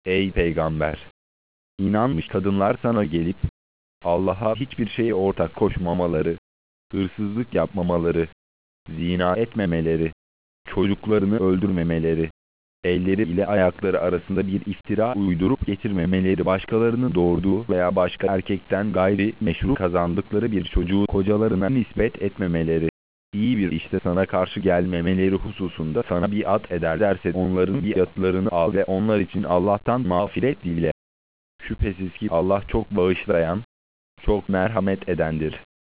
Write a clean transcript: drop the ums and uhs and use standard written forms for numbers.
Ey peygamber! İnanmış kadınlar sana gelip, Allah'a hiçbir şeye ortak koşmamaları, hırsızlık yapmamaları, zina etmemeleri, çocuklarını öldürmemeleri, elleri ile ayakları arasında bir iftira uydurup getirmemeleri, başkalarının doğurduğu veya başka erkekten gayri meşru kazandıkları bir çocuğu kocalarına nispet etmemeleri, iyi bir işte sana karşı gelmemeleri hususunda sana biat ederlerse onların biatlarını al ve onlar için Allah'tan mağfiret dile. Şüphesiz ki Allah çok bağışlayan, çok merhamet edendir.